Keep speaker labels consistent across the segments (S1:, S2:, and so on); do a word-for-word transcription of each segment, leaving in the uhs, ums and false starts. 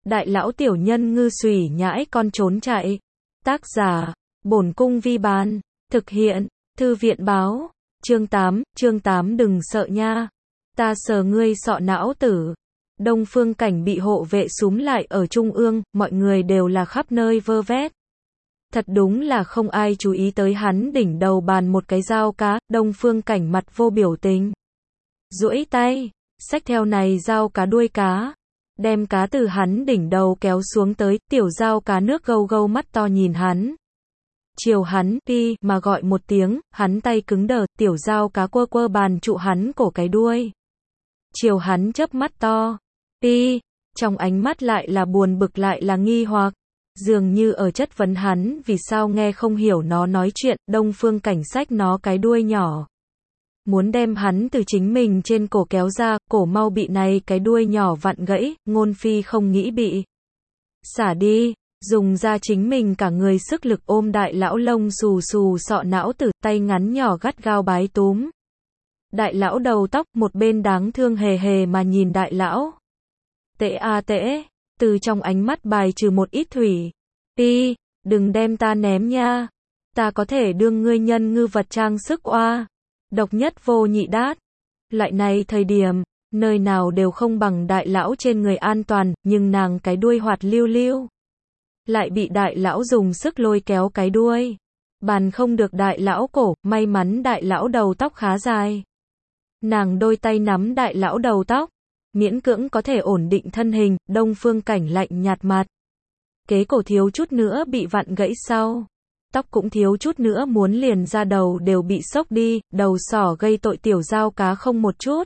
S1: Đại lão tiểu nhân ngư xùy nhãi con trốn chạy. Tác giả, Bổn Cung Vi Bán. Thực hiện, Thư viện báo. Chương tám, chương tám đừng sợ nha. Ta sờ ngươi sọ não tử. Đông Phương Cảnh bị hộ vệ súm lại ở trung ương, mọi người đều là khắp nơi vơ vét. Thật đúng là không ai chú ý tới hắn đỉnh đầu bàn một cái dao cá, Đông Phương Cảnh mặt vô biểu tình. Duỗi tay, xách theo này dao cá đuôi cá. Đem cá từ hắn đỉnh đầu kéo xuống tới, tiểu dao cá nước gâu gâu mắt to nhìn hắn. Chiều hắn, pi, mà gọi một tiếng, hắn tay cứng đờ, tiểu dao cá quơ quơ bàn trụ hắn cổ cái đuôi. Chiều hắn chớp mắt to, pi, trong ánh mắt lại là buồn bực lại là nghi hoặc, dường như ở chất vấn hắn vì sao nghe không hiểu nó nói chuyện. Đông Phương Cảnh xách nó cái đuôi nhỏ. Muốn đem hắn từ chính mình trên cổ kéo ra, cổ mau bị này cái đuôi nhỏ vặn gãy, Ngôn Phi không nghĩ bị xả đi, dùng ra chính mình cả người sức lực ôm đại lão lông xù xù sọ não tử, tay ngắn nhỏ gắt gao bái túm. Đại lão đầu tóc một bên đáng thương hề hề mà nhìn đại lão. Tệ a tệ, từ trong ánh mắt bài trừ một ít thủy. Pi, đừng đem ta ném nha. Ta có thể đương ngươi nhân ngư vật trang sức oa. Độc nhất vô nhị đát. Loại này thời điểm, nơi nào đều không bằng đại lão trên người an toàn, nhưng nàng cái đuôi hoạt lưu lưu. Lại bị đại lão dùng sức lôi kéo cái đuôi. Bàn không được đại lão cổ, may mắn đại lão đầu tóc khá dài. Nàng đôi tay nắm đại lão đầu tóc, miễn cưỡng có thể ổn định thân hình. Đông Phương Cảnh lạnh nhạt mặt. Kế cổ thiếu chút nữa bị vặn gãy sau. Tóc cũng thiếu chút nữa muốn liền ra đầu đều bị xốc đi, đầu sỏ gây tội tiểu dao cá không một chút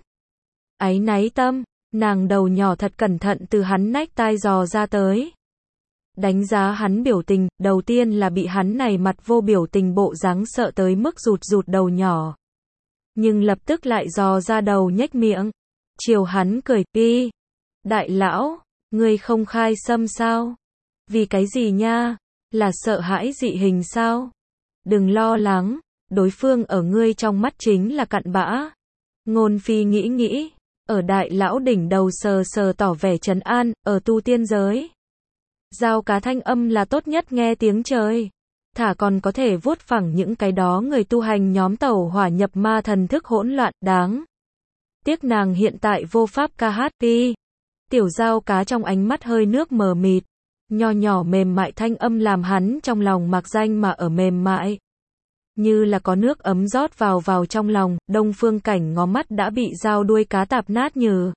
S1: áy náy tâm, nàng đầu nhỏ thật cẩn thận từ hắn nách tai dò ra tới. Đánh giá hắn biểu tình, đầu tiên là bị hắn này mặt vô biểu tình bộ dáng sợ tới mức rụt rụt đầu nhỏ. Nhưng lập tức lại dò ra đầu nhếch miệng. Chiều hắn cười, pi. Đại lão, ngươi không khai xâm sao? Vì cái gì nha? Là sợ hãi dị hình sao? Đừng lo lắng, đối phương ở ngươi trong mắt chính là cặn bã. Ngôn Phi nghĩ nghĩ, ở đại lão đỉnh đầu sờ sờ tỏ vẻ trấn an, ở tu tiên giới. Dao cá thanh âm là tốt nhất nghe tiếng trời. Thả còn có thể vuốt phẳng những cái đó người tu hành nhóm tẩu hỏa nhập ma thần thức hỗn loạn, đáng. Tiếc nàng hiện tại vô pháp ca hát. Pi. Tiểu dao cá trong ánh mắt hơi nước mờ mịt. Nho nhỏ mềm mại thanh âm làm hắn trong lòng mạc danh mà ở mềm mại. Như là có nước ấm rót vào vào trong lòng. Đông Phương Cảnh ngó mắt đã bị dao đuôi cá tạp nát như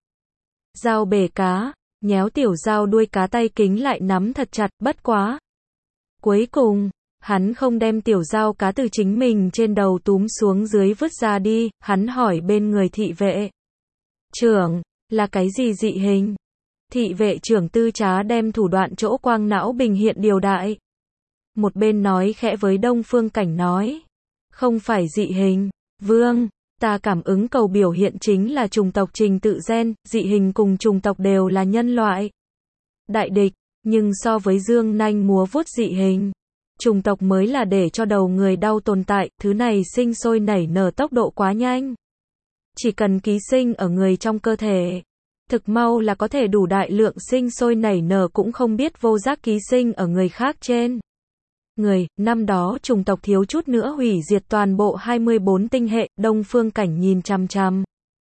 S1: dao bể cá, nhéo tiểu dao đuôi cá tay kính lại nắm thật chặt, bất quá. Cuối cùng, hắn không đem tiểu dao cá từ chính mình trên đầu túm xuống dưới vứt ra đi, hắn hỏi bên người thị vệ. Trưởng, là cái gì dị hình? Thị vệ trưởng Tư Trá đem thủ đoạn chỗ quang não bình hiện điều đại. Một bên nói khẽ với Đông Phương Cảnh nói. Không phải dị hình, vương, ta cảm ứng cầu biểu hiện chính là chủng tộc trình tự gen, dị hình cùng chủng tộc đều là nhân loại. Đại địch, nhưng so với dương nanh múa vuốt dị hình, chủng tộc mới là để cho đầu người đau tồn tại, thứ này sinh sôi nảy nở tốc độ quá nhanh. Chỉ cần ký sinh ở người trong cơ thể. Thực mau là có thể đủ đại lượng sinh sôi nảy nở cũng không biết vô giác ký sinh ở người khác trên. Người, năm đó chủng tộc thiếu chút nữa hủy diệt toàn bộ hai mươi bốn tinh hệ. Đông Phương Cảnh nhìn chằm chằm.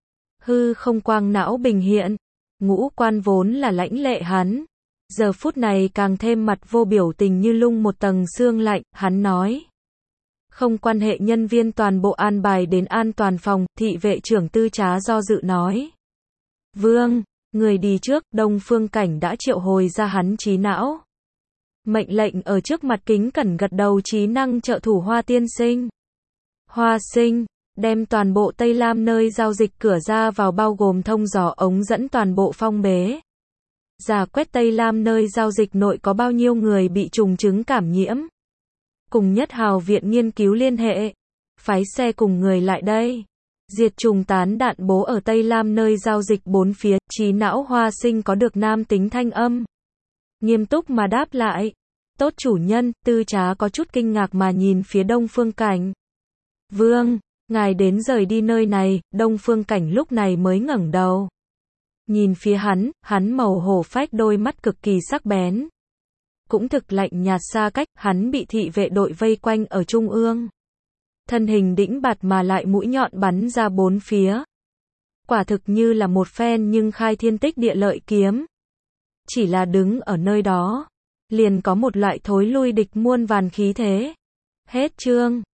S1: Hư không quang não bình hiện. Ngũ quan vốn là lãnh lệ hắn. Giờ phút này càng thêm mặt vô biểu tình như lung một tầng xương lạnh, hắn nói. Không quan hệ nhân viên toàn bộ an bài đến an toàn phòng, thị vệ trưởng Tư Trá do dự nói. Vương, người đi trước. Đông Phương Cảnh đã triệu hồi ra hắn trí não. Mệnh lệnh ở trước mặt kính cẩn gật đầu trí năng trợ thủ Hoa tiên sinh. Hoa sinh, đem toàn bộ Tây Lam nơi giao dịch cửa ra vào bao gồm thông gió ống dẫn toàn bộ phong bế. Giả quét Tây Lam nơi giao dịch nội có bao nhiêu người bị trùng chứng cảm nhiễm. Cùng Nhất Hào viện nghiên cứu liên hệ. Phái xe cùng người lại đây. Diệt trùng tán đạn bố ở Tây Lam nơi giao dịch bốn phía. Trí não Hoa sinh có được nam tính thanh âm. Nghiêm túc mà đáp lại. Tốt chủ nhân. Tư Trá có chút kinh ngạc mà nhìn phía Đông Phương Cảnh. Vương, ngài đến rời đi nơi này. Đông Phương Cảnh lúc này mới ngẩng đầu. Nhìn phía hắn, hắn màu hổ phách đôi mắt cực kỳ sắc bén. Cũng thực lạnh nhạt xa cách, hắn bị thị vệ đội vây quanh ở trung ương. Thân hình đĩnh bạt mà lại mũi nhọn bắn ra bốn phía. Quả thực như là một phen nhưng khai thiên tích địa lợi kiếm. Chỉ là đứng ở nơi đó, liền có một loại thối lui địch muôn vàn khí thế. Hết chương.